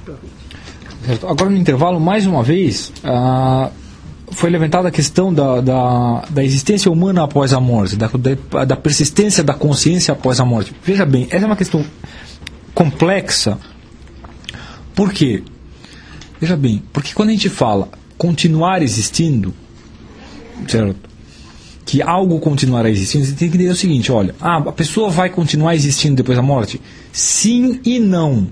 Certo. Agora, no intervalo, mais uma vez, foi levantada a questão da existência humana após a morte, da persistência da consciência após a morte. Veja bem, essa é uma questão complexa. Por quê? Veja bem, porque quando a gente fala continuar existindo, certo? Que algo continuará existindo, você tem que entender o seguinte, olha, a pessoa vai continuar existindo depois da morte? Sim e não.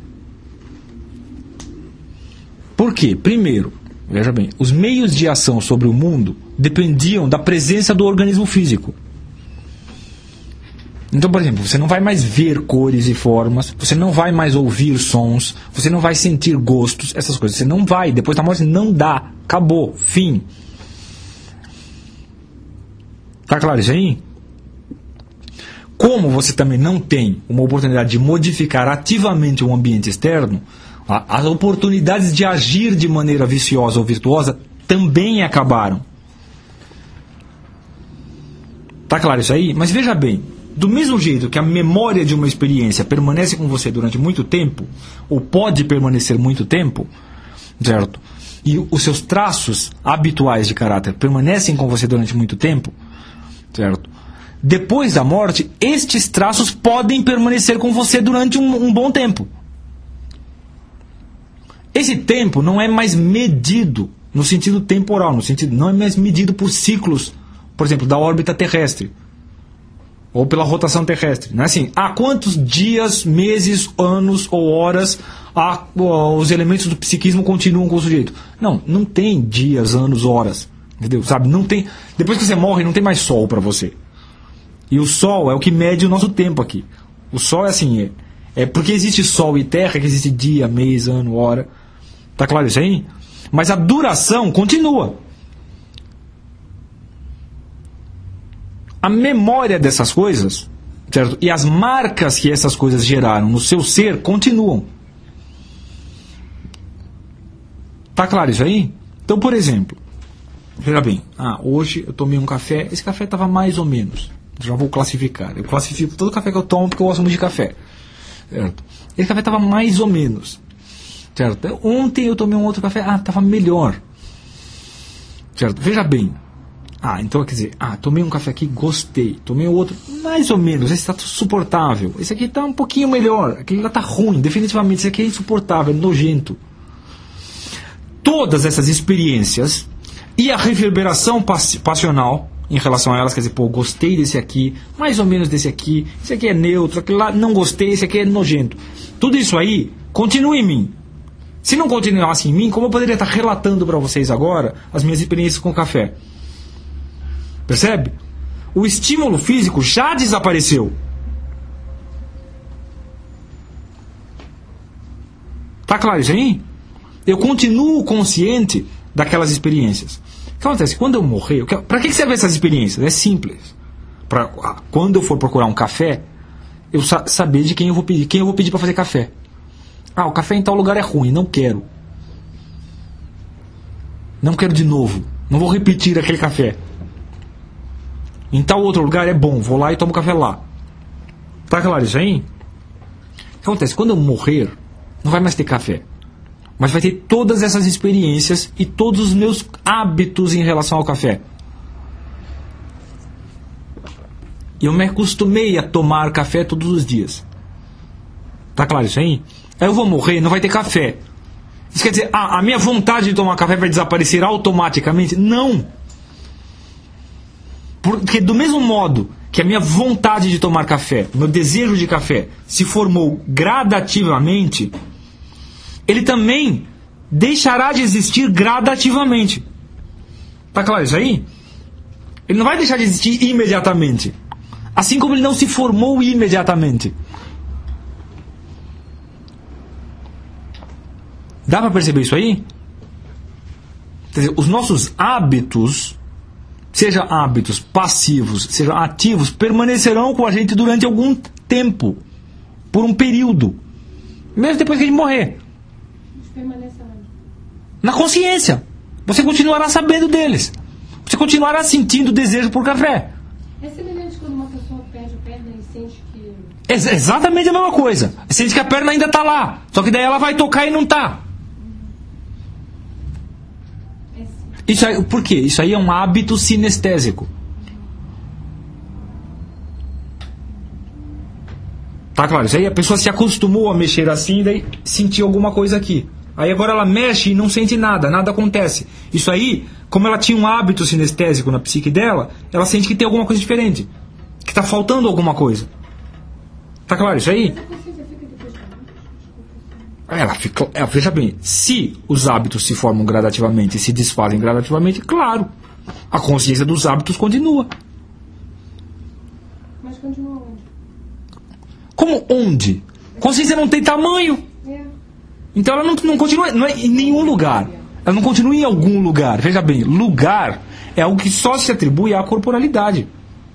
Por quê? Primeiro, veja bem, os meios de ação sobre o mundo dependiam da presença do organismo físico. Então, por exemplo, você não vai mais ver cores e formas, você não vai mais ouvir sons, você não vai sentir gostos, essas coisas. Você não vai, depois da morte não dá, acabou, fim. Tá claro isso aí? Como você também não tem uma oportunidade de modificar ativamente o ambiente externo, as oportunidades de agir de maneira viciosa ou virtuosa também acabaram. Tá claro isso aí? Mas veja bem, do mesmo jeito que a memória de uma experiência permanece com você durante muito tempo, ou pode permanecer muito tempo, certo? E os seus traços habituais de caráter permanecem com você durante muito tempo, certo? Depois da morte, estes traços podem permanecer com você durante um bom tempo. Esse tempo não é mais medido no sentido temporal, não é mais medido por ciclos, por exemplo, da órbita terrestre, ou pela rotação terrestre. Não é assim, quantos dias, meses, anos ou horas os elementos do psiquismo continuam com o sujeito? Não tem dias, anos, horas. Entendeu? Sabe? Não tem, depois que você morre, não tem mais sol para você. E o sol é o que mede o nosso tempo aqui. O sol é assim, é porque existe sol e terra que existe dia, mês, ano, hora. Tá claro isso aí? Mas a duração continua. A memória dessas coisas, certo? E as marcas que essas coisas geraram no seu ser continuam. Tá claro isso aí? Então, por exemplo, veja bem, hoje eu tomei um café, esse café estava mais ou menos. Já vou classificar. Eu classifico todo café que eu tomo porque eu gosto muito de café. Certo? Esse café estava mais ou menos. Certo? Ontem eu tomei um outro café, estava melhor. Certo? Veja bem. Então quer dizer, tomei um café aqui, gostei. Tomei outro, mais ou menos, esse está suportável. Esse aqui está um pouquinho melhor. Aquele lá está ruim, definitivamente. Esse aqui é insuportável, é nojento. Todas essas experiências e a reverberação passional em relação a elas, quer dizer, gostei desse aqui, mais ou menos desse aqui, esse aqui é neutro, aquele lá não gostei, esse aqui é nojento. Tudo isso aí continua em mim. Se não continuasse em mim, como eu poderia estar relatando para vocês agora as minhas experiências com o café? Percebe? O estímulo físico já desapareceu. Tá claro isso aí? Eu continuo consciente daquelas experiências. O que acontece? Quando eu morrer, para que servem essas experiências? É simples. Quando eu for procurar um café, eu saber de quem eu vou pedir para fazer café. O café em tal lugar é ruim, não quero. Não quero de novo. Não vou repetir aquele café. Em tal outro lugar é bom, vou lá e tomo café lá. Tá claro isso aí? O que acontece? Quando eu morrer, não vai mais ter café. Mas vai ter todas essas experiências e todos os meus hábitos em relação ao café. E eu me acostumei a tomar café todos os dias. Tá claro isso aí? Aí eu vou morrer, não vai ter café. Isso quer dizer, a minha vontade de tomar café vai desaparecer automaticamente? Não! Porque do mesmo modo que a minha vontade de tomar café, o meu desejo de café, se formou gradativamente, ele também deixará de existir gradativamente. Tá claro isso aí? Ele não vai deixar de existir imediatamente. Assim como ele não se formou imediatamente. Dá para perceber isso aí? Quer dizer, os nossos hábitos, seja hábitos passivos, seja ativos, permanecerão com a gente durante algum tempo. Por um período. Mesmo depois que a gente morrer. Na consciência. Você continuará sabendo deles. Você continuará sentindo desejo por café. É semelhante quando uma pessoa perde a perna e sente que... É exatamente a mesma coisa. Sente que a perna ainda está lá. Só que daí ela vai tocar e não está. Isso aí, por quê? Isso aí é um hábito sinestésico. Tá claro? Isso aí a pessoa se acostumou a mexer assim e daí sentiu alguma coisa aqui. Aí agora ela mexe e não sente nada, nada acontece. Isso aí, como ela tinha um hábito sinestésico na psique dela, ela sente que tem alguma coisa diferente. Que está faltando alguma coisa. Tá claro isso aí? Veja bem, se os hábitos se formam gradativamente e se desfazem gradativamente, claro, a consciência dos hábitos continua. Mas continua onde? Como onde? Consciência não tem tamanho. Então ela não continua não é em nenhum lugar. Ela não continua em algum lugar. Veja bem, lugar é algo que só se atribui à corporalidade.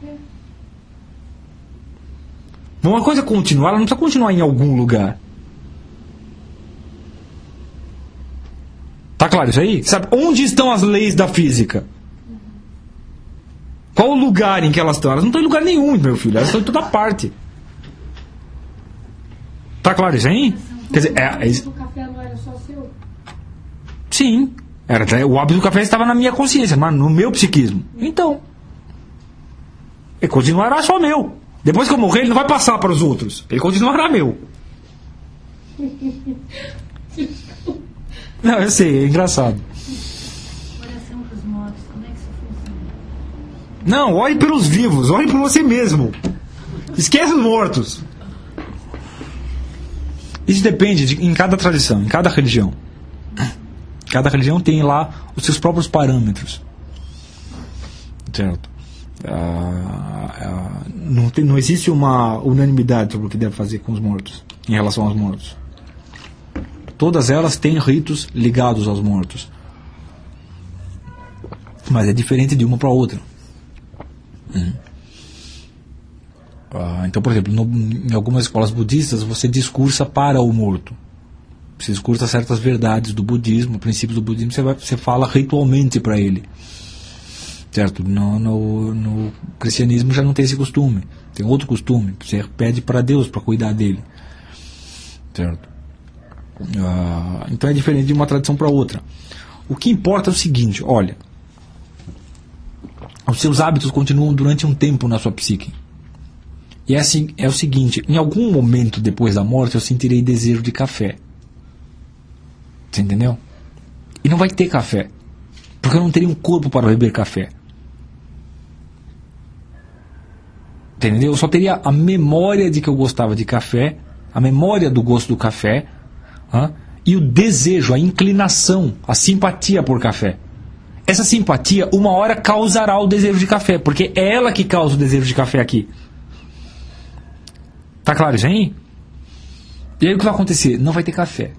Uma coisa continuar, ela não precisa continuar em algum lugar. Tá claro isso aí? Sabe, onde estão as leis da física? Qual o lugar em que elas estão? Elas não estão em lugar nenhum, meu filho. Elas estão em toda parte. Tá claro isso aí? Quer dizer, O café não era só seu? Sim. O hábito do café estava na minha consciência, mas no meu psiquismo. Então. Ele continuará só meu. Depois que eu morrer, ele não vai passar para os outros. Ele continuará meu. Não, eu sei, é engraçado. Oração para os mortos, como é que isso funciona? Não, olhe pelos vivos, olhe por você mesmo. Esquece os mortos. Isso depende em cada tradição, em cada religião. Cada religião tem lá os seus próprios parâmetros. Certo? Não existe uma unanimidade sobre o que deve fazer com os mortos, em relação aos mortos. Todas elas têm ritos ligados aos mortos. Mas é diferente de uma para outra. Então, por exemplo, em algumas escolas budistas, você discursa para o morto. Você discursa certas verdades do budismo, princípios do budismo, você fala ritualmente para ele. Certo? No cristianismo já não tem esse costume. Tem outro costume. Você pede para Deus para cuidar dele. Certo? Então é diferente de uma tradição para outra. O que importa é o seguinte, olha, os seus hábitos continuam durante um tempo na sua psique. E é, assim, é o seguinte, em algum momento depois da morte eu sentirei desejo de café. Você entendeu? E não vai ter café, porque eu não teria um corpo para beber café. Entendeu? Eu só teria a memória de que eu gostava de café, a memória do gosto do café, e o desejo, a inclinação, a simpatia por café. Essa simpatia, uma hora causará o desejo de café, porque é ela que causa o desejo de café aqui. Tá claro isso aí? E aí o que vai acontecer? Não vai ter café.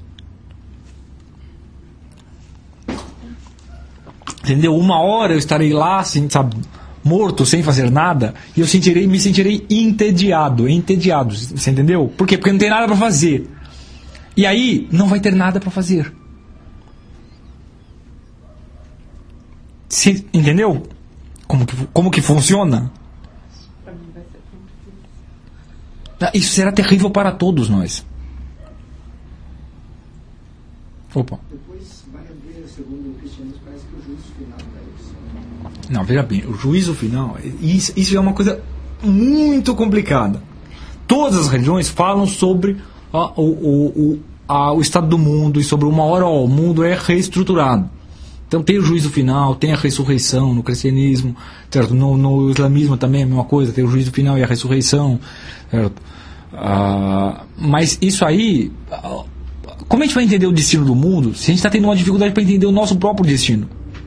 Entendeu? Uma hora eu estarei lá, assim, sabe, morto, sem fazer nada, e eu me sentirei entediado. Você entendeu? Por quê? Porque não tem nada para fazer. E aí não vai ter nada para fazer. Entendeu? Como que funciona? Isso será terrível para todos nós. Opa. Depois vai haver, segundo o cristianismo, parece que o juízo final é isso. Não, veja bem, o juízo final, isso é uma coisa muito complicada. Todas as religiões falam sobre o estado do mundo e sobre uma hora o mundo é reestruturado. Então tem o juízo final, tem a ressurreição no cristianismo, certo? No islamismo também é a mesma coisa, tem o juízo final e a ressurreição, certo? Mas isso aí, como a gente vai entender o destino do mundo se a gente está tendo uma dificuldade para entender o nosso próprio destino?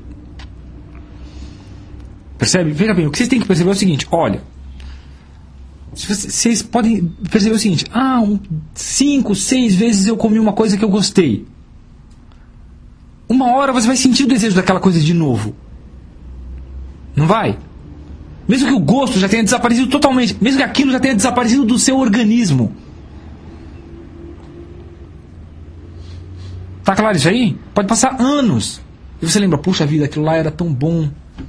Percebe? Veja bem, o que vocês têm que perceber é o seguinte, olha, vocês podem perceber o seguinte, 5, 6 vezes eu comi uma coisa que eu gostei. Uma hora você vai sentir o desejo daquela coisa de novo. Não vai? Mesmo que o gosto já tenha desaparecido totalmente, mesmo que aquilo já tenha desaparecido do seu organismo. Tá claro isso aí? Pode passar anos. E você lembra, puxa vida, aquilo lá era tão bom.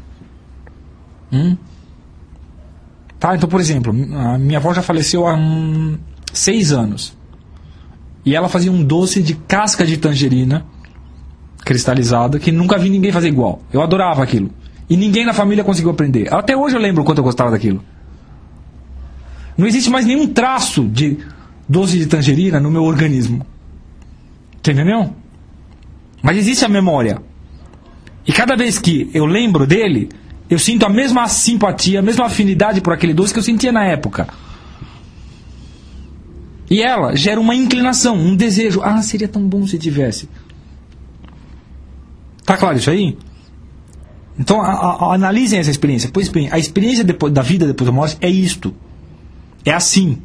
Tá, então, por exemplo, a minha avó já faleceu há 6 anos. E ela fazia um doce de casca de tangerina cristalizada que nunca vi ninguém fazer igual. Eu adorava aquilo. E ninguém na família conseguiu aprender. Até hoje eu lembro o quanto eu gostava daquilo. Não existe mais nenhum traço de doce de tangerina no meu organismo. Você entendeu? Mas existe a memória. E cada vez que eu lembro dele, eu sinto a mesma simpatia, a mesma afinidade por aquele doce que eu sentia na época. E ela gera uma inclinação, um desejo. Ah, seria tão bom se tivesse. Tá claro isso aí? Então analisem essa experiência. Pois bem, a experiência da vida depois da morte é isto. É assim.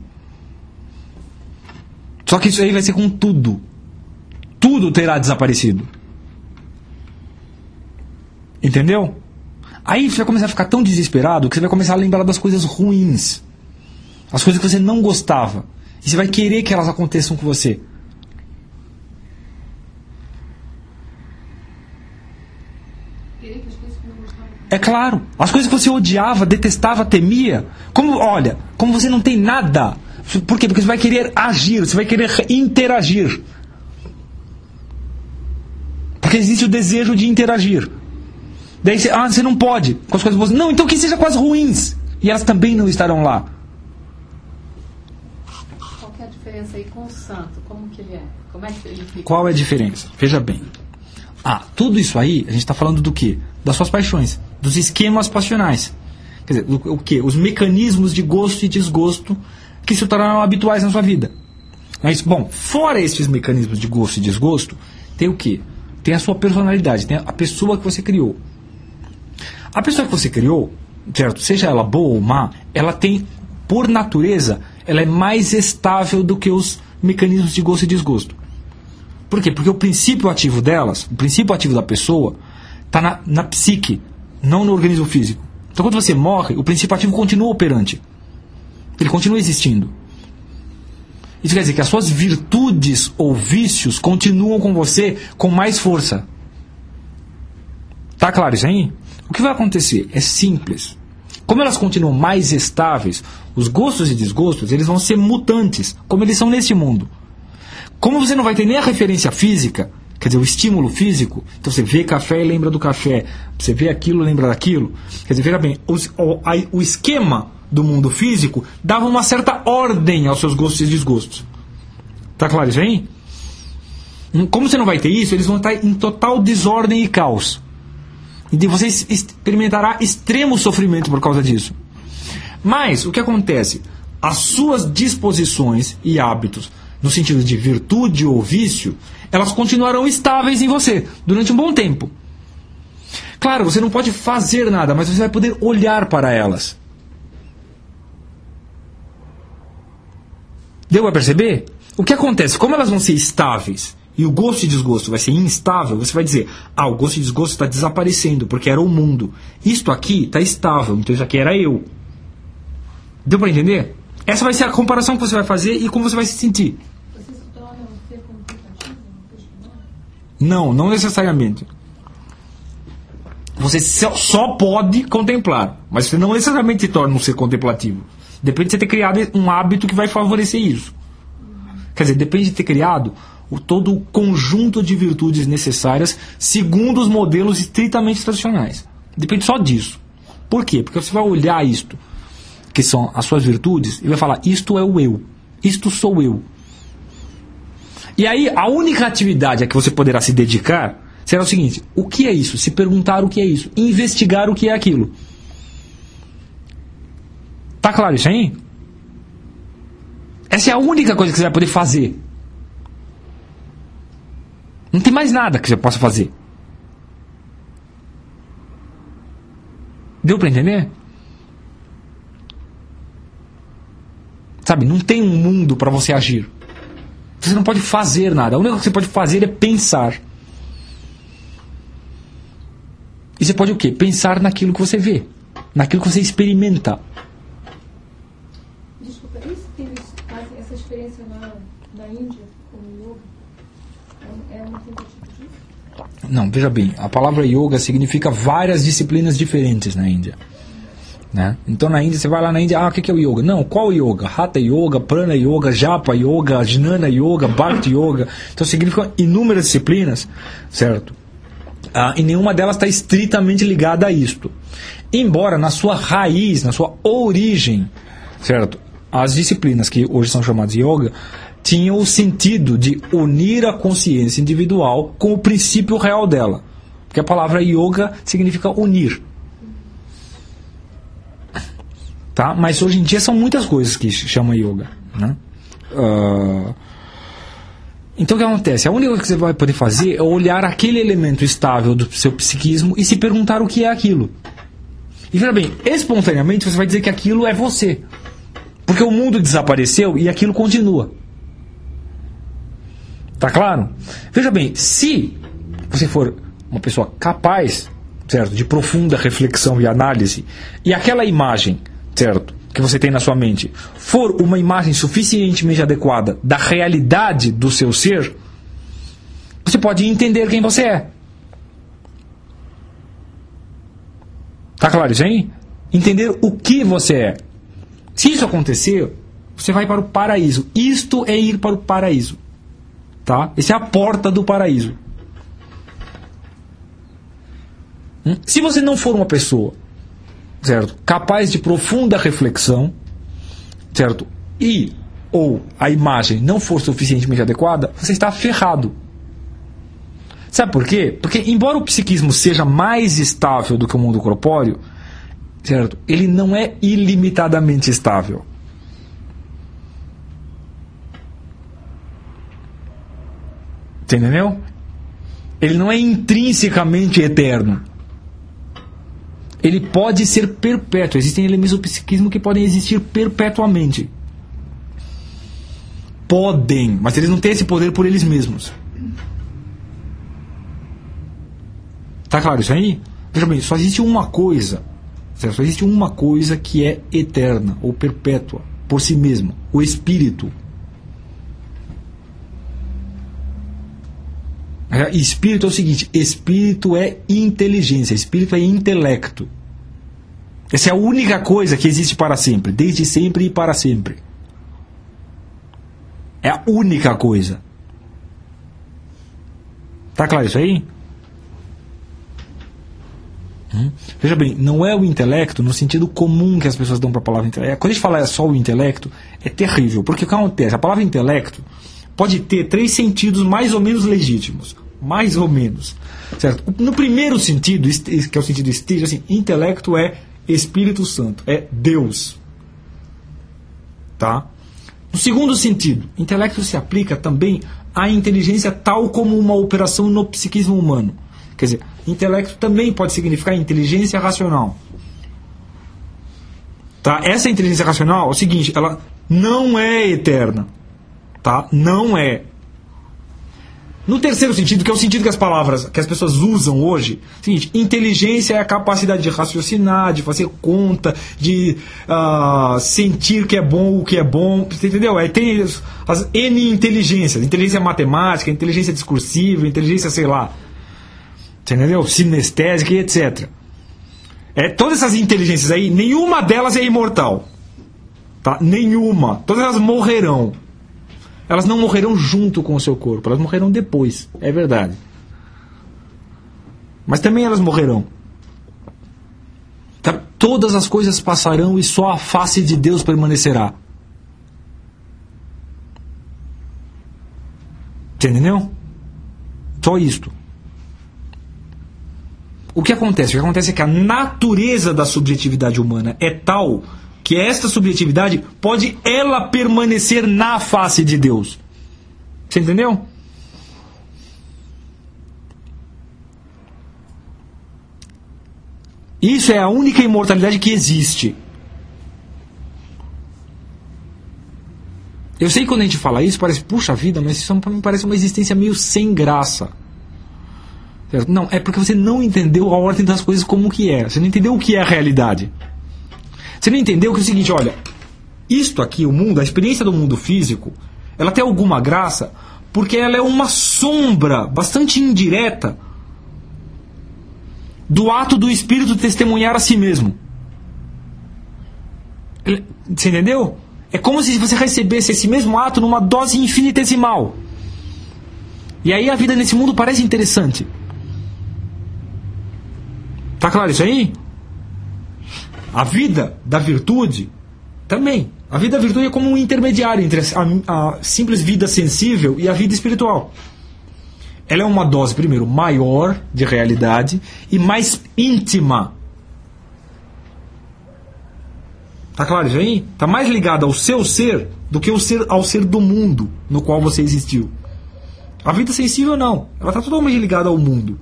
Só que isso aí vai ser com tudo. Tudo terá desaparecido. Entendeu? Aí você vai começar a ficar tão desesperado que você vai começar a lembrar das coisas ruins. As coisas que você não gostava. E você vai querer que elas aconteçam com você. É claro. As coisas que você odiava, detestava, temia. Olha, como você não tem nada. Por quê? Porque você vai querer agir, você vai querer interagir. Porque existe o desejo de interagir. Daí você não pode com as coisas boas. Não, então que seja com as ruins. E elas também não estarão lá. Qual que é a diferença aí com o santo? Como que ele é? Como é que ele fica? Qual é a diferença? Veja bem. Tudo isso aí, a gente está falando do quê? Das suas paixões, dos esquemas passionais. Quer dizer, o quê? Os mecanismos de gosto e desgosto que se tornaram habituais na sua vida. Mas, bom, fora esses mecanismos de gosto e desgosto, tem o quê? Tem a sua personalidade, tem a pessoa que você criou. A pessoa que você criou, certo? Seja ela boa ou má, ela tem, por natureza, ela é mais estável do que os mecanismos de gosto e desgosto. Por quê? Porque o princípio ativo delas, o princípio ativo da pessoa, está na psique, não no organismo físico. Então quando você morre, o princípio ativo continua operante. Ele continua existindo. Isso quer dizer que as suas virtudes ou vícios continuam com você com mais força. Tá claro isso aí? O que vai acontecer é simples. Como elas continuam mais estáveis, os gostos e desgostos eles vão ser mutantes, como eles são neste mundo. Como você não vai ter nem a referência física, quer dizer, o estímulo físico, então você vê café e lembra do café, você vê aquilo e lembra daquilo. Quer dizer, veja bem, o esquema do mundo físico dava uma certa ordem aos seus gostos e desgostos. Tá claro isso aí? Como você não vai ter isso, eles vão estar em total desordem e caos. E você experimentará extremo sofrimento por causa disso. Mas, o que acontece? As suas disposições e hábitos, no sentido de virtude ou vício, elas continuarão estáveis em você durante um bom tempo. Claro, você não pode fazer nada, mas você vai poder olhar para elas. Deu para perceber? O que acontece? Como elas vão ser estáveis e o gosto e desgosto vai ser instável, você vai dizer, o gosto e desgosto está desaparecendo, porque era o mundo. Isto aqui está estável, então isso aqui era eu. Deu para entender? Essa vai ser a comparação que você vai fazer e como você vai se sentir. Você se torna um ser contemplativo? Não necessariamente. Você só pode contemplar, mas você não necessariamente se torna um ser contemplativo. Depende de você ter criado um hábito que vai favorecer isso. Quer dizer, depende de ter criado todo o conjunto de virtudes necessárias segundo os modelos estritamente tradicionais. Depende só disso. Por quê? Porque você vai olhar isto, que são as suas virtudes, e vai falar, isto é o eu. Isto sou eu. E aí, a única atividade a que você poderá se dedicar será o seguinte, o que é isso? Se perguntar o que é isso. Investigar o que é aquilo. Tá claro isso aí? Essa é a única coisa que você vai poder fazer. Não tem mais nada que você possa fazer. Deu para entender? Sabe, não tem um mundo para você agir. Você não pode fazer nada. A única coisa que você pode fazer é pensar. E você pode o quê? Pensar naquilo que você vê. Naquilo que você experimenta. Desculpa, eles fazem essa experiência na Índia com o yoga? É uma tentativa disso? Não, veja bem, a palavra yoga significa várias disciplinas diferentes na Índia. Né? Então na Índia, você vai lá na Índia, o que é o yoga? Não, qual yoga? Hatha yoga, prana yoga, japa yoga, jnana yoga, bhakti yoga. Então significam inúmeras disciplinas, certo? E nenhuma delas está estritamente ligada a isto. Embora na sua raiz, na sua origem, certo? As disciplinas que hoje são chamadas de yoga tinham o sentido de unir a consciência individual com o princípio real dela. Porque a palavra yoga significa unir. Tá? Mas hoje em dia são muitas coisas que chamam yoga, né? Então o que acontece? A única coisa que você vai poder fazer é olhar aquele elemento estável do seu psiquismo e se perguntar o que é aquilo. E veja bem, espontaneamente você vai dizer que aquilo é você. Porque o mundo desapareceu e aquilo continua. Tá claro? Veja bem, se você for uma pessoa capaz, certo, de profunda reflexão e análise, e aquela imagem, certo, que você tem na sua mente, for uma imagem suficientemente adequada da realidade do seu ser, você pode entender quem você é. Tá claro isso aí? Entender o que você é. Se isso acontecer, você vai para o paraíso. Isto é ir para o paraíso. Tá? Essa é a porta do paraíso. Se você não for uma pessoa, certo, capaz de profunda reflexão, certo, e ou a imagem não for suficientemente adequada, você está ferrado. Sabe por quê? Porque embora o psiquismo seja mais estável do que o mundo corpóreo, certo, ele não é ilimitadamente estável. Entendeu? Ele não é intrinsecamente eterno. Ele pode ser perpétuo. Existem elementos do psiquismo que podem existir perpetuamente. Podem, mas eles não têm esse poder por eles mesmos. Tá claro isso aí? Veja bem, só existe uma coisa. Certo? Só existe uma coisa que é eterna ou perpétua por si mesma: o espírito. Espírito é o seguinte: espírito é inteligência, espírito é intelecto. Essa é a única coisa que existe para sempre, desde sempre e para sempre. É a única coisa. Tá claro isso aí? Veja bem, não é o intelecto no sentido comum que as pessoas dão para a palavra intelecto. Quando a gente fala só o intelecto, é terrível, porque o que acontece? A palavra intelecto pode ter 3 sentidos mais ou menos legítimos. Mais ou menos. Certo? No primeiro sentido, que é o sentido estrito, assim, intelecto é Espírito Santo, é Deus. Tá? No segundo sentido, intelecto se aplica também à inteligência tal como uma operação no psiquismo humano. Quer dizer, intelecto também pode significar inteligência racional. Tá? Essa inteligência racional é o seguinte: ela não é eterna. Tá? Não é. No terceiro sentido, que é o sentido que as pessoas usam hoje, é o seguinte: inteligência é a capacidade de raciocinar, de fazer conta, de sentir que é bom o que é bom, entendeu? Aí tem as N inteligências: inteligência matemática, inteligência discursiva, inteligência, sei lá, entendeu? Sinestésica e etc. Todas essas inteligências aí, nenhuma delas é imortal. Tá? Nenhuma. Todas elas morrerão. Elas não morrerão junto com o seu corpo, elas morrerão depois, é verdade. Mas também elas morrerão. Tá? Todas as coisas passarão e só a face de Deus permanecerá. Entendeu? Só isto. O que acontece? O que acontece é que a natureza da subjetividade humana é tal que esta subjetividade pode ela permanecer na face de Deus. Você entendeu? Isso é a única imortalidade que existe. Eu sei que quando a gente fala isso, parece, puxa vida, mas isso me parece uma existência meio sem graça. Não, é porque você não entendeu a ordem das coisas como que é. Você não entendeu o que é a realidade. Você não entendeu que é o seguinte: olha, isto aqui, o mundo, a experiência do mundo físico, ela tem alguma graça porque ela é uma sombra bastante indireta do ato do espírito testemunhar a si mesmo. Você entendeu? É como se você recebesse esse mesmo ato numa dose infinitesimal. E aí a vida nesse mundo parece interessante. Tá claro isso aí? A vida da virtude também. A vida da virtude é como um intermediário entre a simples vida sensível e a vida espiritual. Ela é uma dose, primeiro, maior de realidade e mais íntima. Tá claro isso aí? Tá mais ligada ao seu ser do que ao ser do mundo no qual você existiu. A vida sensível não. Ela está totalmente ligada ao mundo.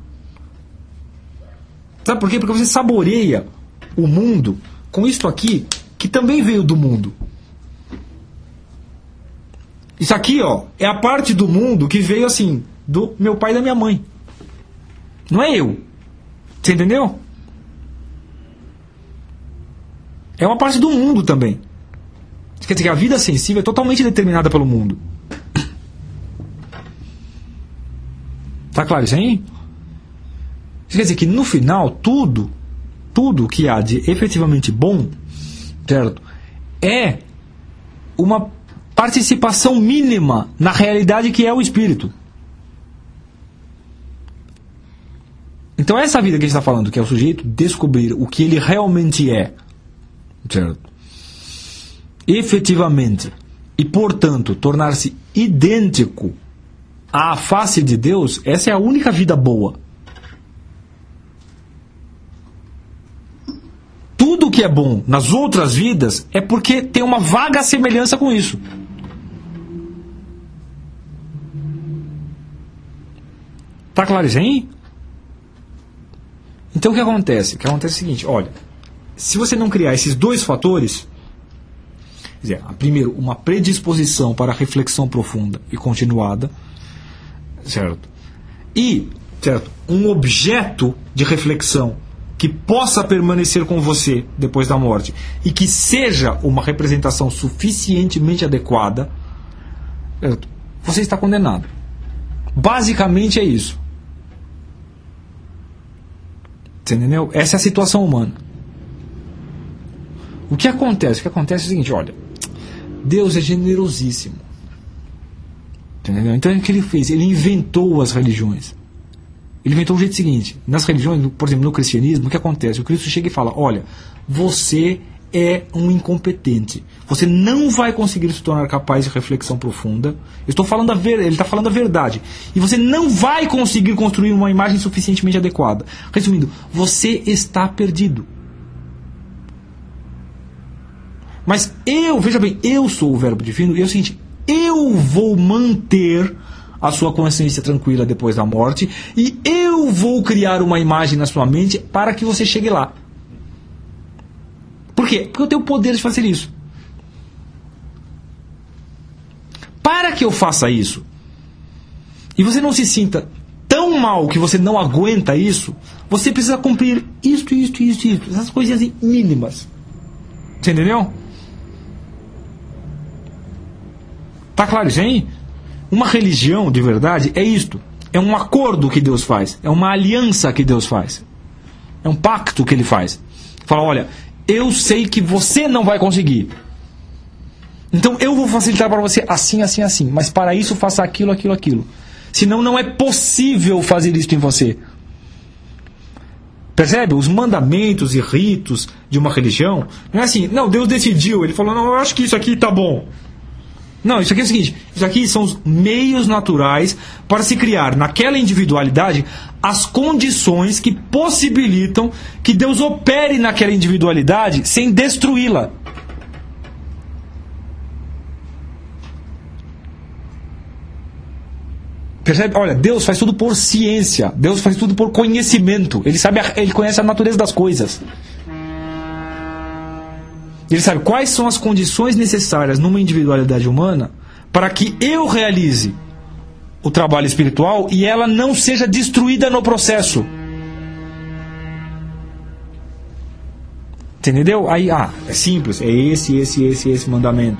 Sabe por quê? Porque você saboreia o mundo com isto aqui, que também veio do mundo. Isso aqui, ó, é a parte do mundo que veio assim, do meu pai e da minha mãe. Não é eu. Você entendeu? É uma parte do mundo também. Quer dizer que a vida sensível é totalmente determinada pelo mundo. Tá claro isso aí? Isso quer dizer que no final, tudo que há de efetivamente bom, certo, é uma participação mínima na realidade que é o espírito. Então essa vida que a gente está falando, que é o sujeito descobrir o que ele realmente é, certo, efetivamente, e portanto tornar-se idêntico à face de Deus, essa é a única vida boa. Tudo que é bom nas outras vidas é porque tem uma vaga semelhança com isso. Tá claro isso aí? Então o que acontece? O que acontece é o seguinte, olha, se você não criar esses dois fatores, quer dizer, primeiro, uma predisposição para a reflexão profunda e continuada, certo? E, certo, um objeto de reflexão que possa permanecer com você depois da morte e que seja uma representação suficientemente adequada, certo? Você está condenado. Basicamente é isso. Você entendeu? Essa é a situação humana. O que acontece? O que acontece é o seguinte, olha, Deus é generosíssimo. Entendeu? Então o que ele fez? Ele inventou as religiões. Ele inventou o jeito seguinte, nas religiões, por exemplo, no cristianismo, o que acontece? O Cristo chega e fala, olha, você é um incompetente. Você não vai conseguir se tornar capaz de reflexão profunda. Eu estou falando ele está falando a verdade. E você não vai conseguir construir uma imagem suficientemente adequada. Resumindo, você está perdido. Mas veja bem, eu sou o verbo divino e é o seguinte, eu vou manter a sua consciência tranquila depois da morte e eu vou criar uma imagem na sua mente para que você chegue lá. Por quê? Porque eu tenho o poder de fazer isso. Para que eu faça isso e você não se sinta tão mal que você não aguenta isso, você precisa cumprir isto, essas coisinhas mínimas. Você entendeu? Tá claro isso aí? Uma religião de verdade é isto. É um acordo que Deus faz. É uma aliança que Deus faz. É um pacto que Ele faz. Fala, olha, eu sei que você não vai conseguir. Então eu vou facilitar para você assim, assim, assim. Mas para isso faça aquilo, aquilo, aquilo. Senão não é possível fazer isso em você. Percebe? Os mandamentos e ritos de uma religião não é assim, não, Deus decidiu. Ele falou, não, eu acho que isso aqui está bom. Não, isso aqui é o seguinte, isso aqui são os meios naturais para se criar naquela individualidade as condições que possibilitam que Deus opere naquela individualidade sem destruí-la. Percebe? Olha, Deus faz tudo por ciência, Deus faz tudo por conhecimento, Ele conhece a natureza das coisas. Ele sabe quais são as condições necessárias numa individualidade humana para que eu realize o trabalho espiritual e ela não seja destruída no processo. Entendeu? Aí, é simples, é esse mandamento.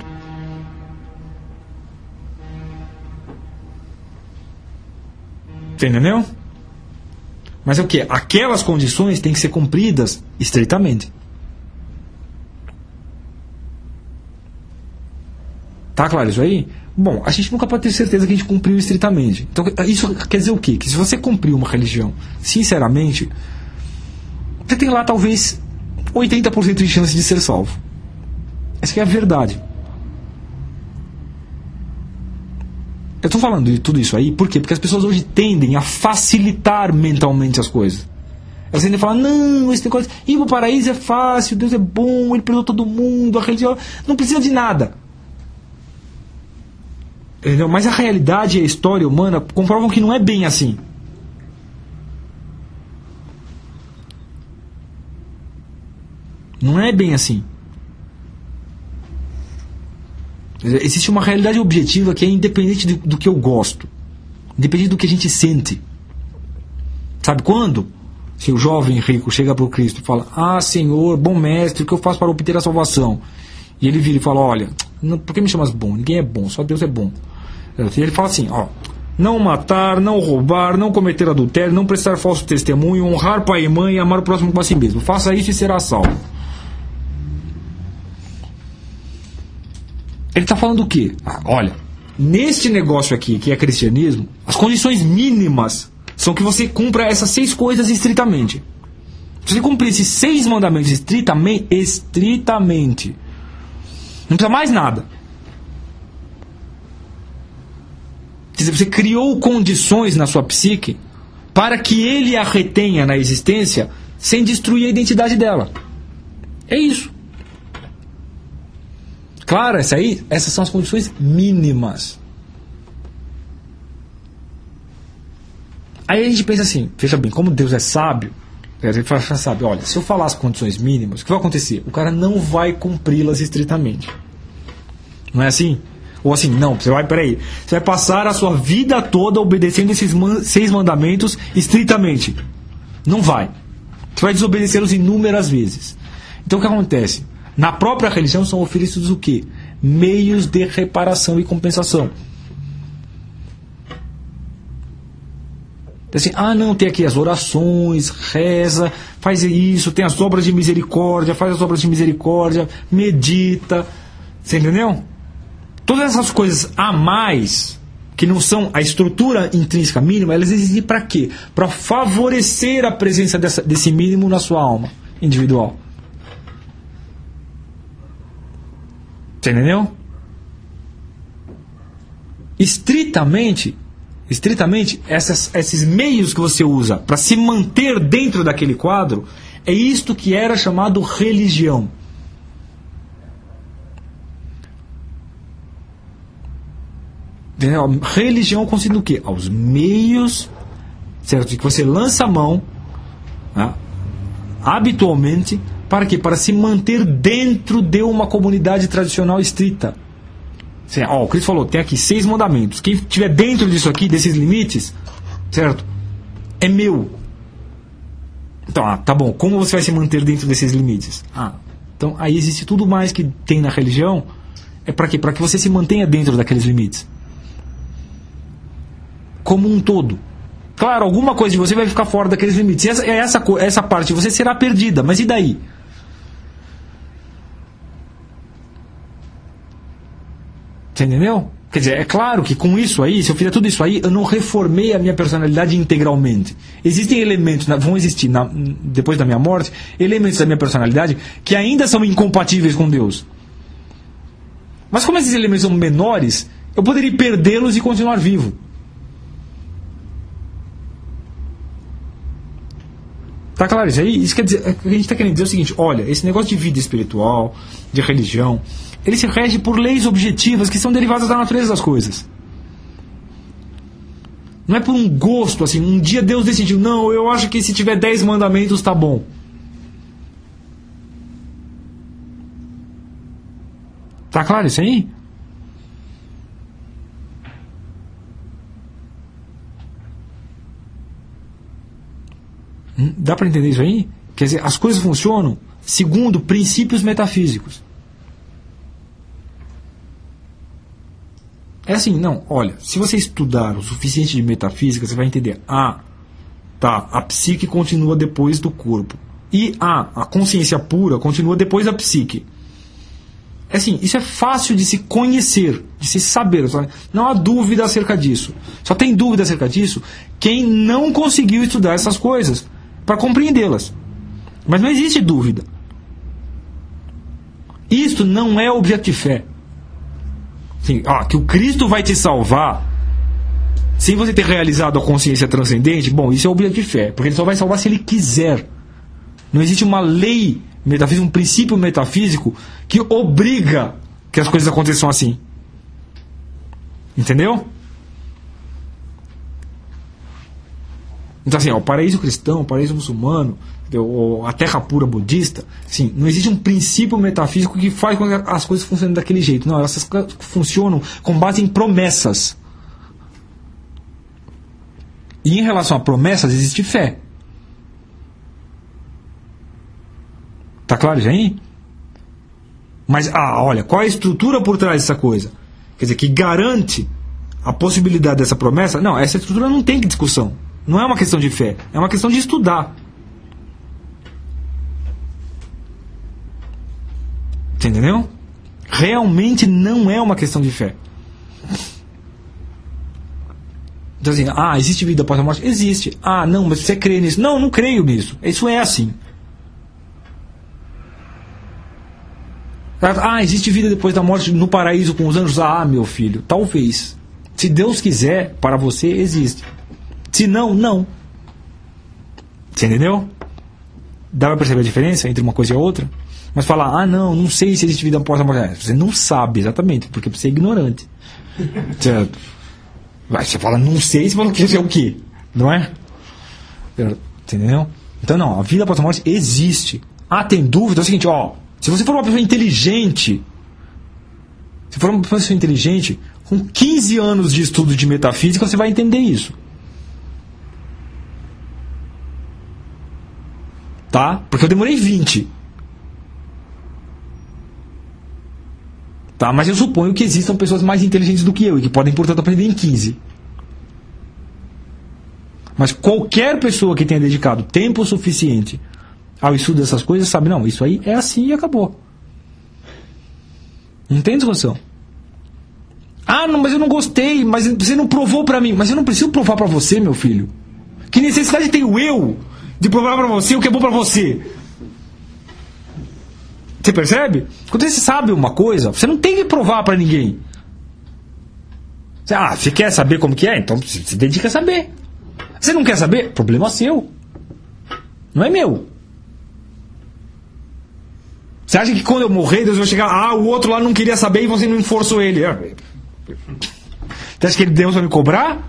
Entendeu? Mas é o que? Aquelas condições têm que ser cumpridas estritamente. Tá claro isso aí? Bom, a gente nunca pode ter certeza que a gente cumpriu estritamente. Então, isso quer dizer o quê? Que se você cumpriu uma religião, sinceramente, você tem lá talvez 80% de chance de ser salvo. Essa que é a verdade. Eu estou falando de tudo isso aí, por quê? Porque as pessoas hoje tendem a facilitar mentalmente as coisas. Elas tendem a falar, não, esse negócio, ir para o paraíso é fácil, Deus é bom, Ele perdoa todo mundo, a religião não precisa de nada. Entendeu? Mas a realidade e a história humana comprovam que não é bem assim. Não é bem assim. Existe uma realidade objetiva que é independente do que eu gosto, independente do que a gente sente. Sabe quando? Se o jovem rico chega para o Cristo e fala, ah, Senhor, bom mestre, o que eu faço para obter a salvação? E ele vira e fala, olha, por que me chamas bom? Ninguém é bom, só Deus é bom. E ele fala assim, ó, não matar, não roubar, não cometer adultério, não prestar falso testemunho, honrar pai e mãe e amar o próximo como a si mesmo. Faça isso e será salvo. Ele está falando o quê? Olha, neste negócio aqui, que é cristianismo, as condições mínimas são que você cumpra essas 6 coisas estritamente. Se você cumprir esses 6 mandamentos estritamente, não precisa mais nada. Quer dizer, você criou condições na sua psique para que ele a retenha na existência sem destruir a identidade dela. É isso. Claro, essas são as condições mínimas. Aí a gente pensa assim, veja bem, como Deus é sábio, a gente sabe, olha, se eu falar as condições mínimas, o que vai acontecer? O cara não vai cumpri-las estritamente. Não é assim? Ou assim, não, você vai passar a sua vida toda obedecendo esses 6 mandamentos estritamente. Não vai. Você vai desobedecê-los inúmeras vezes. Então o que acontece? Na própria religião são oferecidos o quê? Meios de reparação e compensação. Assim, não, tem aqui as orações, reza, faz isso, tem as obras de misericórdia, faz as obras de misericórdia, medita. Você entendeu? Todas essas coisas a mais, que não são a estrutura intrínseca mínima, elas existem para quê? Para favorecer a presença desse mínimo na sua alma individual. Você entendeu? Estritamente, esses meios que você usa para se manter dentro daquele quadro, é isto que era chamado religião. Entendeu? Religião consiste no quê? Aos meios, certo? Que você lança a mão, né, habitualmente, para quê? Para se manter dentro de uma comunidade tradicional estrita. Assim, o Cristo falou, tem aqui 6 mandamentos. Quem estiver dentro disso aqui, desses limites, certo? É meu. Então, tá bom. Como você vai se manter dentro desses limites? Então aí existe tudo mais que tem na religião. É para quê? Para que você se mantenha dentro daqueles limites. Como um todo. Claro, alguma coisa de você vai ficar fora daqueles limites. E essa parte de você será perdida. Mas e daí? Você entendeu? Quer dizer, é claro que com isso aí, se eu fizer tudo isso aí, eu não reformei a minha personalidade integralmente. Existem elementos, vão existir depois da minha morte, elementos da minha personalidade que ainda são incompatíveis com Deus. Mas como esses elementos são menores, eu poderia perdê-los e continuar vivo. Tá claro isso aí? Isso quer dizer, a gente está querendo dizer o seguinte, olha, esse negócio de vida espiritual, de religião, ele se rege por leis objetivas que são derivadas da natureza das coisas. Não é por um gosto, assim, um dia Deus decidiu, não, eu acho que se tiver 10 mandamentos tá bom. Tá claro isso aí? Dá para entender isso aí? Quer dizer, as coisas funcionam segundo princípios metafísicos. É assim, não, olha, se você estudar o suficiente de metafísica, você vai entender. A psique continua depois do corpo. E a consciência pura continua depois da psique. É assim, isso é fácil de se conhecer, de se saber. Não há dúvida acerca disso. Só tem dúvida acerca disso quem não conseguiu estudar essas coisas para compreendê-las. Mas não existe dúvida. Isto não é objeto de fé. Assim, que o Cristo vai te salvar sem você ter realizado a consciência transcendente, bom, isso é objeto de fé, porque ele só vai salvar se ele quiser. Não existe uma lei metafísica, um princípio metafísico que obriga que as coisas aconteçam assim. Entendeu? Então assim, o paraíso cristão, o paraíso muçulmano, a terra pura budista, assim, não existe um princípio metafísico que faz com que as coisas funcionem daquele jeito. Não, elas funcionam com base em promessas. E em relação a promessas existe fé. Tá claro isso aí? Mas, olha, qual é a estrutura por trás dessa coisa? Quer dizer, que garante a possibilidade dessa promessa? Não, essa estrutura não tem discussão. Não é uma questão de fé, é uma questão de estudar. Você entendeu? Realmente não é uma questão de fé. Então assim, existe vida após a morte? Existe. Não, mas você crê nisso? Não, não creio nisso. Isso é assim. Existe vida depois da morte no paraíso com os anjos? Meu filho, talvez. Se Deus quiser, para você existe. Se não, não. Você entendeu? Dá pra perceber a diferença entre uma coisa e a outra? Mas falar, não sei se existe vida após a morte. Você não sabe exatamente, porque você é ignorante. Certo? Você fala, não sei, você fala que é o quê? Não é? Entendeu? Então não, a vida após a morte existe. Tem dúvida? É o seguinte, se você for uma pessoa inteligente, com 15 anos de estudo de metafísica, você vai entender isso. Tá? Porque eu demorei 20. Tá? Mas eu suponho que existam pessoas mais inteligentes do que eu e que podem, portanto, aprender em 15. Mas qualquer pessoa que tenha dedicado tempo suficiente ao estudo dessas coisas sabe, não, isso aí é assim e acabou. Não tem discussão. Não, mas eu não gostei, mas você não provou pra mim. Mas eu não preciso provar pra você, meu filho. Que necessidade tenho eu de provar pra você o que é bom pra você? Você percebe? Quando você sabe uma coisa, você não tem que provar pra ninguém. Você quer saber como que é? Então se dedica a saber. Você não quer saber? Problema seu. Não é meu. Você acha que quando eu morrer, Deus vai chegar, o outro lá não queria saber e você não forçou ele? Você acha que Deus vai me cobrar?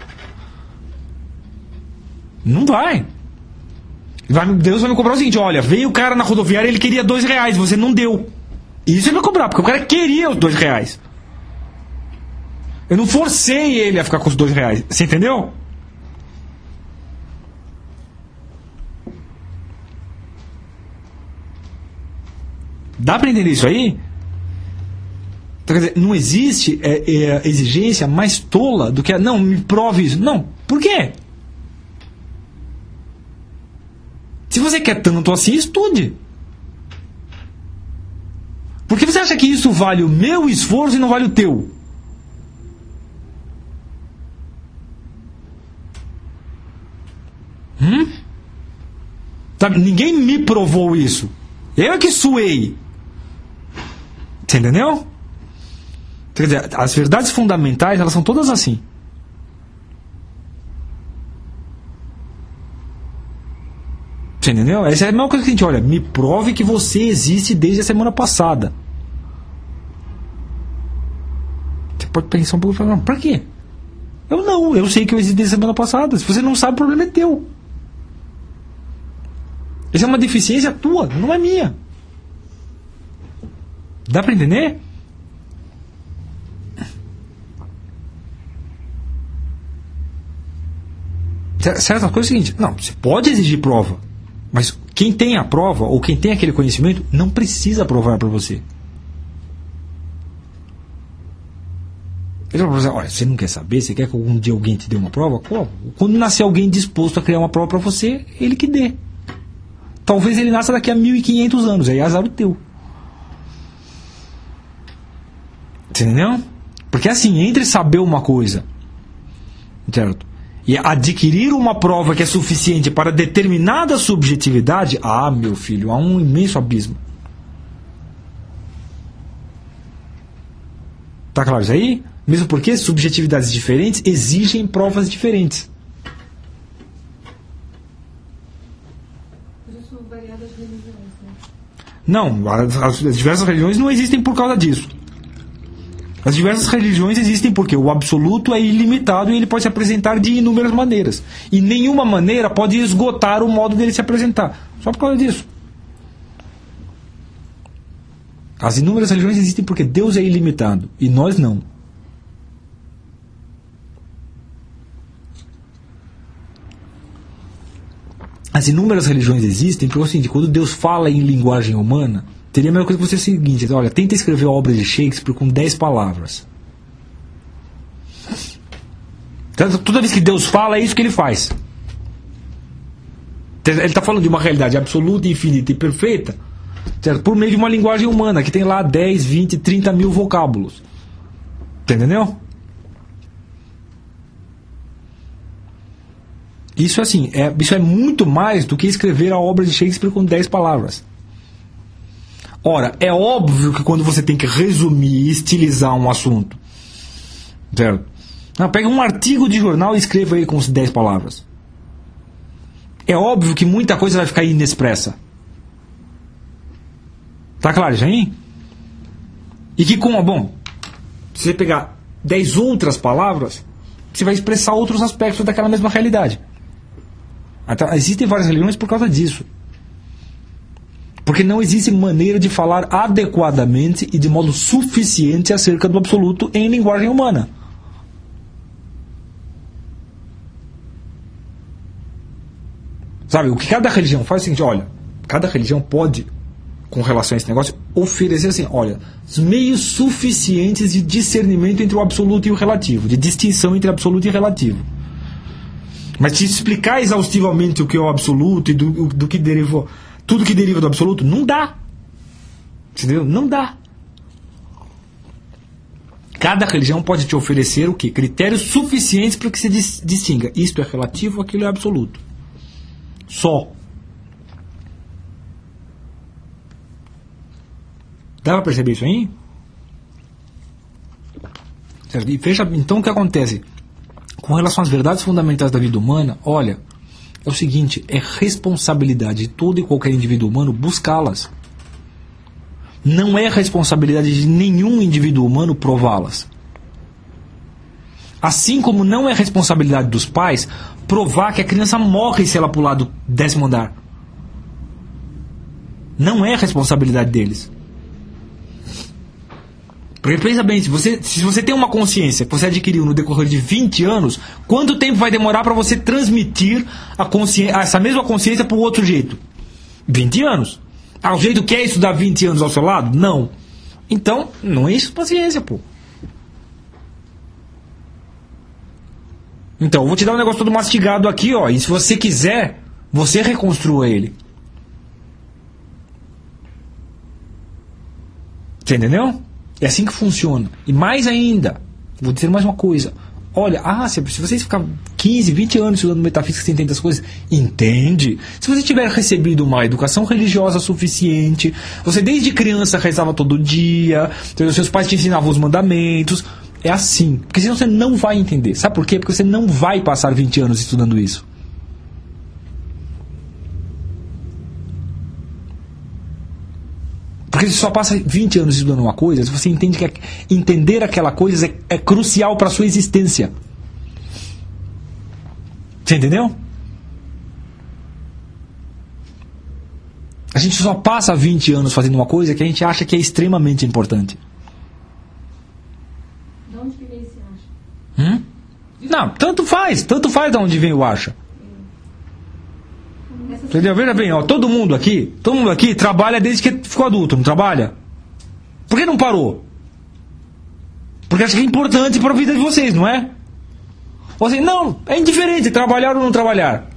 Não vai. Deus vai me cobrar o seguinte, olha, veio o cara na rodoviária, ele queria R$2, você não deu. Isso ele vai cobrar, porque o cara queria os R$2. Eu não forcei ele a ficar com os R$2. Você entendeu? Dá pra entender isso aí? Então, quer dizer, não existe exigência mais tola do que não, me prove isso. Não, por quê? Se você quer tanto assim, estude. Por que você acha que isso vale o meu esforço e não vale o teu? Sabe, ninguém me provou isso. Eu é que suei. Você entendeu? Quer dizer, as verdades fundamentais, elas são todas assim. Você entendeu? Essa é a mesma coisa que a gente olha. Me prove que você existe desde a semana passada. Você pode pensar um pouco e falar, não, pra quê? Eu sei que eu existo desde a semana passada. Se você não sabe, o problema é teu. Essa é uma deficiência tua, não é minha. Dá pra entender? Certas coisas é o seguinte, não, você pode exigir prova, mas quem tem a prova ou quem tem aquele conhecimento não precisa provar para você. Ele vai falar, olha, você não quer saber, você quer que algum dia alguém te dê uma prova? Quando nascer alguém disposto a criar uma prova para você, ele que dê. Talvez ele nasça daqui a 1500 anos, aí é azar o teu. Entendeu? Porque assim, entre saber uma coisa, certo? e adquirir uma prova que é suficiente para determinada subjetividade, meu filho, há um imenso abismo. Tá claro isso aí? Mesmo porque subjetividades diferentes exigem provas diferentes. Isso varia das religiões, né? Não, as diversas religiões não existem por causa disso. As diversas religiões existem porque o absoluto é ilimitado e ele pode se apresentar de inúmeras maneiras. E nenhuma maneira pode esgotar o modo dele se apresentar. Só por causa disso. As inúmeras religiões existem porque Deus é ilimitado e nós não. As inúmeras religiões existem porque, assim, quando Deus fala em linguagem humana, teria a mesma coisa que você o seguinte: olha, tenta escrever a obra de Shakespeare com 10 palavras. Toda vez que Deus fala, é isso que ele faz. Ele está falando de uma realidade absoluta, infinita e perfeita, certo? Por meio de uma linguagem humana que tem lá 10, 20, 30 mil vocábulos. Entendeu? Isso, assim, isso é muito mais do que escrever a obra de Shakespeare com 10 palavras. Ora, é óbvio que quando você tem que resumir e estilizar um assunto, certo? Não, pega um artigo de jornal e escreva ele com 10 palavras. É óbvio que muita coisa vai ficar inexpressa. Tá claro isso aí? E que se você pegar 10 outras palavras, você vai expressar outros aspectos daquela mesma realidade. Então, existem várias religiões por causa disso. Porque não existe maneira de falar adequadamente e de modo suficiente acerca do absoluto em linguagem humana. Sabe, o que cada religião faz é o seguinte: olha, cada religião pode, com relação a esse negócio, oferecer assim, olha, os meios suficientes de discernimento entre o absoluto e o relativo, de distinção entre absoluto e relativo. Mas te explicar exaustivamente o que é o absoluto e do que derivou, tudo que deriva do absoluto, não dá. Entendeu? Não dá. Cada religião pode te oferecer o quê? Critérios suficientes para que se distinga. Isto é relativo, aquilo é absoluto. Só. Dá para perceber isso aí? Certo? E veja então o que acontece. Com relação às verdades fundamentais da vida humana, olha, é o seguinte: é responsabilidade de todo e qualquer indivíduo humano buscá-las. Não é responsabilidade de nenhum indivíduo humano prová-las. Assim como não é responsabilidade dos pais provar que a criança morre se ela pular do 10º andar. Não é responsabilidade deles. Porque pensa bem, se você tem uma consciência que você adquiriu no decorrer de 20 anos, quanto tempo vai demorar para você transmitir essa mesma consciência para o outro jeito? 20 anos. O jeito que é estudar 20 anos ao seu lado? Não. Então, não enche paciência, pô. Então, eu vou te dar um negócio todo mastigado aqui, ó. E se você quiser, você reconstrua ele. Você entendeu? É assim que funciona. E mais ainda, vou dizer mais uma coisa. Olha, se vocês ficarem 15, 20 anos estudando metafísica sem entender as coisas, entende? Se você tiver recebido uma educação religiosa suficiente, você desde criança rezava todo dia, seus pais te ensinavam os mandamentos, é assim. Porque senão você não vai entender. Sabe por quê? Porque você não vai passar 20 anos estudando isso. Porque você só passa 20 anos estudando uma coisa, se você entende que entender aquela coisa é crucial para a sua existência. Você entendeu? A gente só passa 20 anos fazendo uma coisa que a gente acha que é extremamente importante. De onde que vem esse acha? Não, tanto faz de onde vem o acha. Entendeu? Veja bem, ó, todo mundo aqui trabalha desde que ficou adulto, não trabalha? Por que não parou? Porque acha que é importante para a vida de vocês, não é? Ou assim, não, é indiferente trabalhar ou não trabalhar.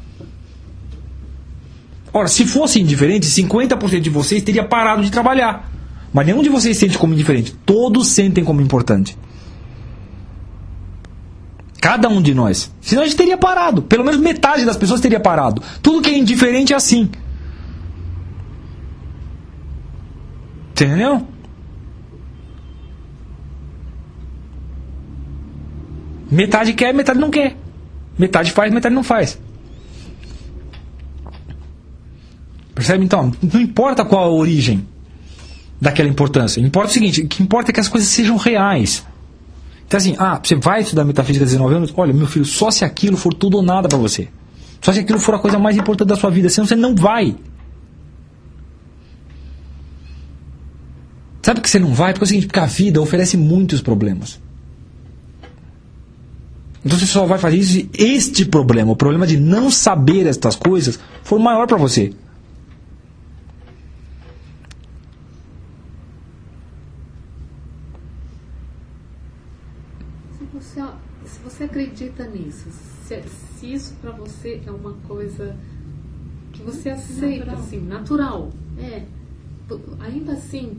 Ora, se fosse indiferente, 50% de vocês teria parado de trabalhar. Mas nenhum de vocês sente como indiferente. Todos sentem como importante. Cada um de nós. Senão a gente teria parado. Pelo menos metade das pessoas teria parado. Tudo que é indiferente é assim. Entendeu? Metade quer, metade não quer. Metade faz, metade não faz. Percebe? Então, não importa qual a origem daquela importância. Importa o seguinte, o que importa é que as coisas sejam reais. Então assim, você vai estudar metafísica aos 19 anos? Olha, meu filho, só se aquilo for tudo ou nada para você. Só se aquilo for a coisa mais importante da sua vida, senão você não vai. Sabe por que você não vai? Porque é o seguinte, porque a vida oferece muitos problemas. Então você só vai fazer isso se este problema, o problema de não saber estas coisas, for maior para você. Se você acredita nisso, se isso para você é uma coisa que você aceita, natural. Assim, natural, ainda assim,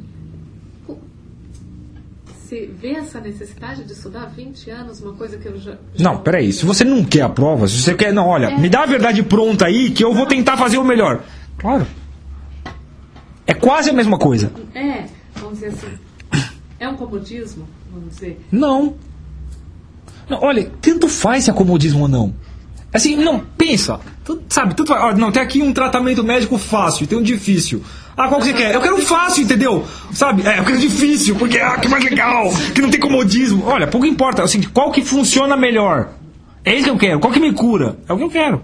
você vê essa necessidade de estudar 20 anos, uma coisa que eu já... Não, peraí, se você não quer a prova, se você quer... Não, olha, me dá a verdade pronta aí que eu vou tentar fazer o melhor. Claro. É quase a mesma coisa. Vamos dizer assim, é um comodismo, vamos dizer? Não, olha, tanto faz se é comodismo ou não. Assim, não, pensa. Sabe, tanto faz. Não, tem aqui um tratamento médico fácil, tem um difícil. Qual que você quer? Eu quero um fácil, entendeu? Sabe? Eu quero difícil, porque que mais legal, que não tem comodismo. Olha, pouco importa. Assim, qual que funciona melhor? É isso que eu quero. Qual que me cura? É o que eu quero.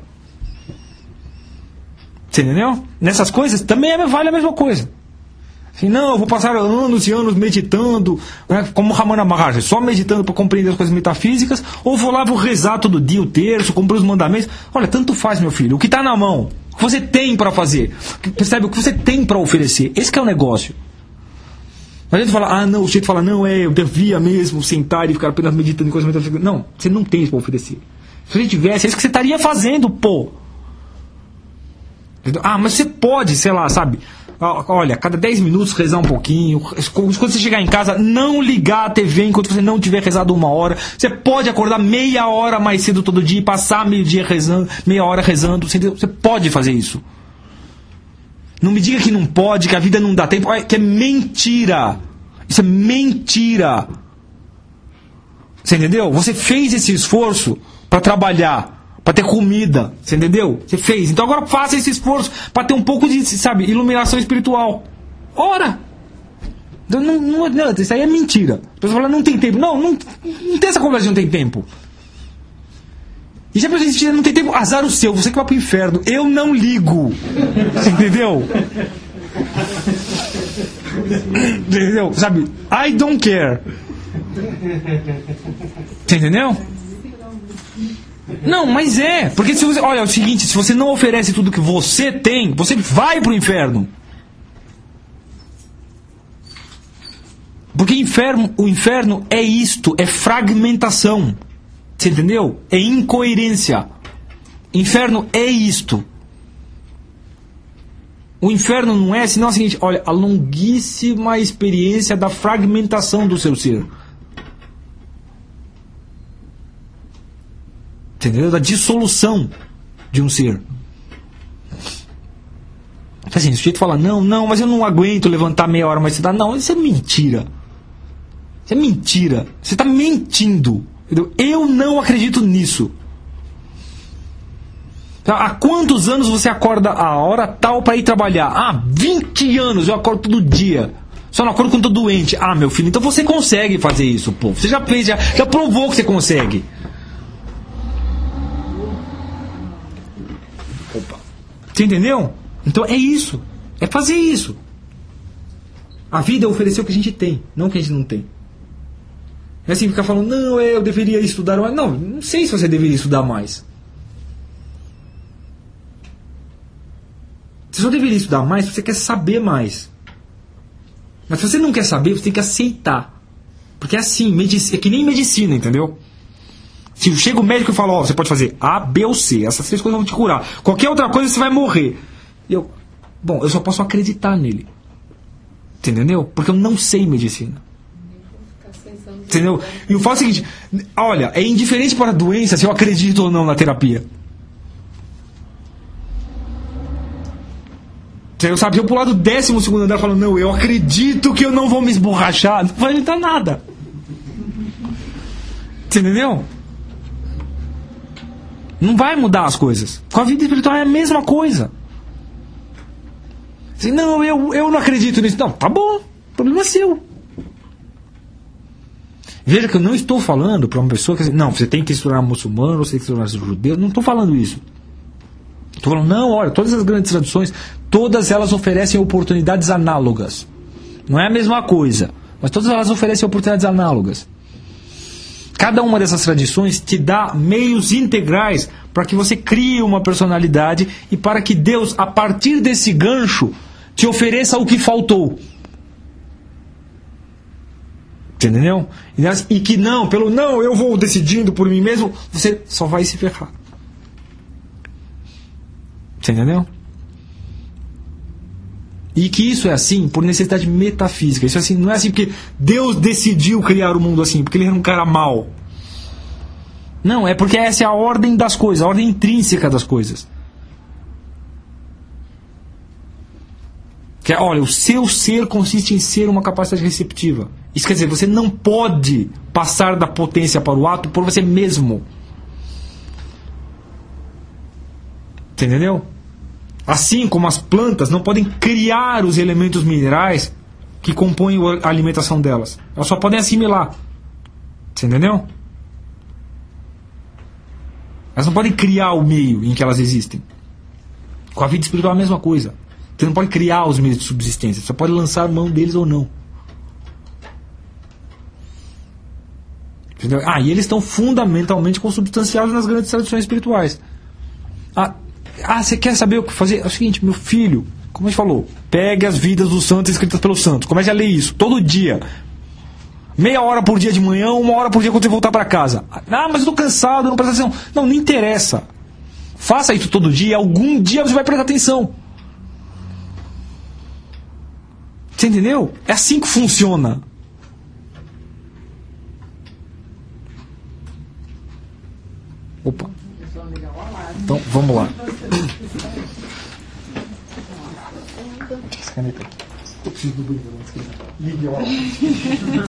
Você entendeu? Nessas coisas também vale a mesma coisa. Assim, não, eu vou passar anos e anos meditando, né, como Ramana Maharshi, só meditando para compreender as coisas metafísicas, ou vou lá, vou rezar todo dia o terço, cumprir os mandamentos. Olha, tanto faz, meu filho. O que está na mão, o que você tem para fazer, percebe? O que você tem para oferecer. Esse que é o negócio. Não adianta falar, não, o jeito fala, não, eu devia mesmo sentar e ficar apenas meditando em coisas metafísicas. Não, você não tem isso para oferecer. Se você tivesse, é isso que você estaria fazendo, pô. Mas você pode, sei lá, sabe? Olha, cada 10 minutos rezar um pouquinho. Quando você chegar em casa, não ligar a TV enquanto você não tiver rezado 1 hora. Você pode acordar meia hora mais cedo todo dia e passar meio-dia rezando, meia hora rezando. Você pode fazer isso. Não me diga que não pode, que a vida não dá tempo. Que é mentira. Isso é mentira. Você entendeu? Você fez esse esforço para trabalhar, para ter comida, você entendeu? Você fez. Então agora faça esse esforço para ter um pouco de, sabe, iluminação espiritual. Ora! Não adianta, isso aí é mentira. A pessoa fala, não tem tempo. Não tem essa conversa de não tem tempo. E se a pessoa insistir, não tem tempo, azar o seu, você que vai pro inferno. Eu não ligo. Você entendeu? Entendeu? Sabe? I don't care. Você entendeu? Não, mas porque se você, olha, é o seguinte, se você não oferece tudo que você tem, você vai pro inferno. Porque o inferno é isto, é fragmentação. Você entendeu? É incoerência. Inferno é isto. O inferno não é senão o seguinte, olha, a longuíssima experiência da fragmentação do seu ser. Entendeu? Da dissolução de um ser. Assim, o sujeito fala, não, mas eu não aguento levantar meia hora mais cedo. Não, isso é mentira. Isso é mentira. Você está mentindo. Entendeu? Eu não acredito nisso. Há quantos anos você acorda a hora tal para ir trabalhar? 20 anos eu acordo todo dia. Só não acordo quando estou doente. Meu filho, então você consegue fazer isso, pô. Você já fez, já provou que você consegue. Opa. Você entendeu? Então é isso. É fazer isso. A vida é oferecer o que a gente tem, não o que a gente não tem. Não é assim ficar falando, não, eu deveria estudar mais. Não sei se você deveria estudar mais. Você só deveria estudar mais se você quer saber mais. Mas se você não quer saber, você tem que aceitar. Porque é assim, é que nem medicina, entendeu? Se chega o médico e fala, você pode fazer A, B ou C, essas 3 coisas vão te curar. Qualquer outra coisa você vai morrer. Eu só posso acreditar nele. Entendeu? Porque eu não sei medicina. Nem vou ficar 6 anos Entendeu? E eu falo o seguinte, olha, é indiferente para a doença se eu acredito ou não na terapia. Entendeu? Sabe, se eu pular do 12º andar falando, não, eu acredito que eu não vou me esborrachar, não vai adiantar nada. Você entendeu? Não vai mudar as coisas. Com a vida espiritual é a mesma coisa. Assim, não, eu não acredito nisso. Não, tá bom, o problema é seu. Veja que eu não estou falando para uma pessoa que não, você tem que se tornar muçulmano, você tem que se tornar judeu. Não estou falando isso. Estou falando, não, olha, todas as grandes tradições, todas elas oferecem oportunidades análogas. Não é a mesma coisa, mas todas elas oferecem oportunidades análogas. Cada uma dessas tradições te dá meios integrais para que você crie uma personalidade e para que Deus, a partir desse gancho, te ofereça o que faltou. Entendeu? E que não, pelo não, eu vou decidindo por mim mesmo, você só vai se ferrar. Você entendeu? E que isso é assim por necessidade metafísica. Isso é assim, não é assim porque Deus decidiu criar o mundo assim, porque ele era um cara mau. Não, é porque essa é a ordem das coisas, a ordem intrínseca das coisas. Que é, olha, o seu ser consiste em ser uma capacidade receptiva. Isso quer dizer, você não pode passar da potência para o ato por você mesmo. Você entendeu? Assim como as plantas não podem criar os elementos minerais que compõem a alimentação delas. Elas só podem assimilar. Você entendeu? Elas não podem criar o meio em que elas existem. Com a vida espiritual é a mesma coisa. Você não pode criar os meios de subsistência. Você pode lançar mão deles ou não. Entendeu? E eles estão fundamentalmente consubstanciados nas grandes tradições espirituais. Você quer saber o que fazer? É o seguinte, meu filho, como a gente falou, pegue as vidas dos santos escritas pelos santos. Comece a ler isso, todo dia. Meia hora por dia de manhã, 1 hora por dia quando você voltar para casa. Mas eu estou cansado, não presta atenção. Não interessa. Faça isso todo dia, algum dia você vai prestar atenção. Você entendeu? É assim que funciona. Opa. Então, vamos lá. Eu preciso do banheiro.